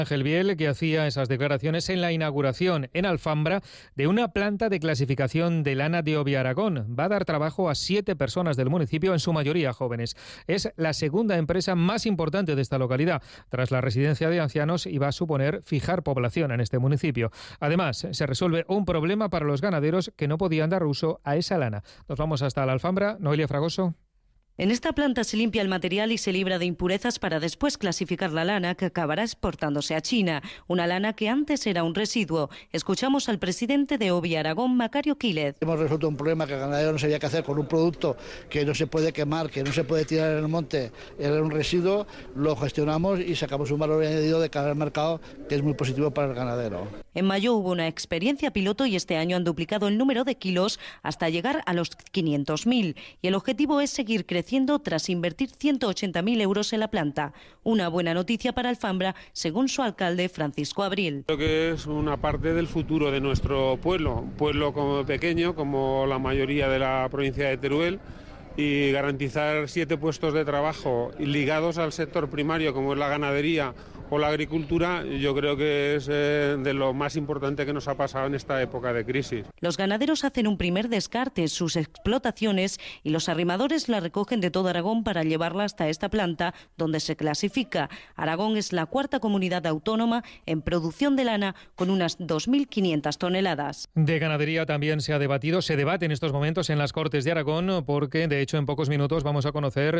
Ángel Biel, que hacía esas declaraciones en la inauguración en Alfambra de una planta de clasificación de lana de Obi Aragón. Va a dar trabajo a 7 personas del municipio, en su mayoría jóvenes. Es la segunda empresa más importante de esta localidad, tras la residencia de ancianos, y va a suponer fijar población en este municipio. Además, se resuelve un problema para los ganaderos que no podían dar uso a esa lana. Nos vamos hasta la Alfambra. Noelia Fragoso. En esta planta se limpia el material y se libra de impurezas para después clasificar la lana que acabará exportándose a China, una lana que antes era un residuo. Escuchamos al presidente de Obi Aragón, Macario Quílez. Hemos resuelto un problema que el ganadero no sabía qué hacer con un producto que no se puede quemar, que no se puede tirar en el monte, era un residuo, lo gestionamos y sacamos un valor añadido de cara al mercado que es muy positivo para el ganadero. En mayo hubo una experiencia piloto y este año han duplicado el número de kilos hasta llegar a los 500.000 y el objetivo es seguir creciendo tras invertir 180.000 euros en la planta. Una buena noticia para Alfambra, según su alcalde Francisco Abril. Creo que es una parte del futuro de nuestro pueblo, un pueblo como pequeño, como la mayoría de la provincia de Teruel, y garantizar 7 puestos de trabajo ligados al sector primario, como es la ganadería o la agricultura, yo creo que es de lo más importante que nos ha pasado en esta época de crisis. Los ganaderos hacen un primer descarte, sus explotaciones, y los arrimadores la recogen de todo Aragón para llevarla hasta esta planta donde se clasifica. Aragón es la 4ª comunidad autónoma en producción de lana, con unas 2.500 toneladas. De ganadería también se debate en estos momentos en las Cortes de Aragón, porque de hecho en pocos minutos vamos a conocer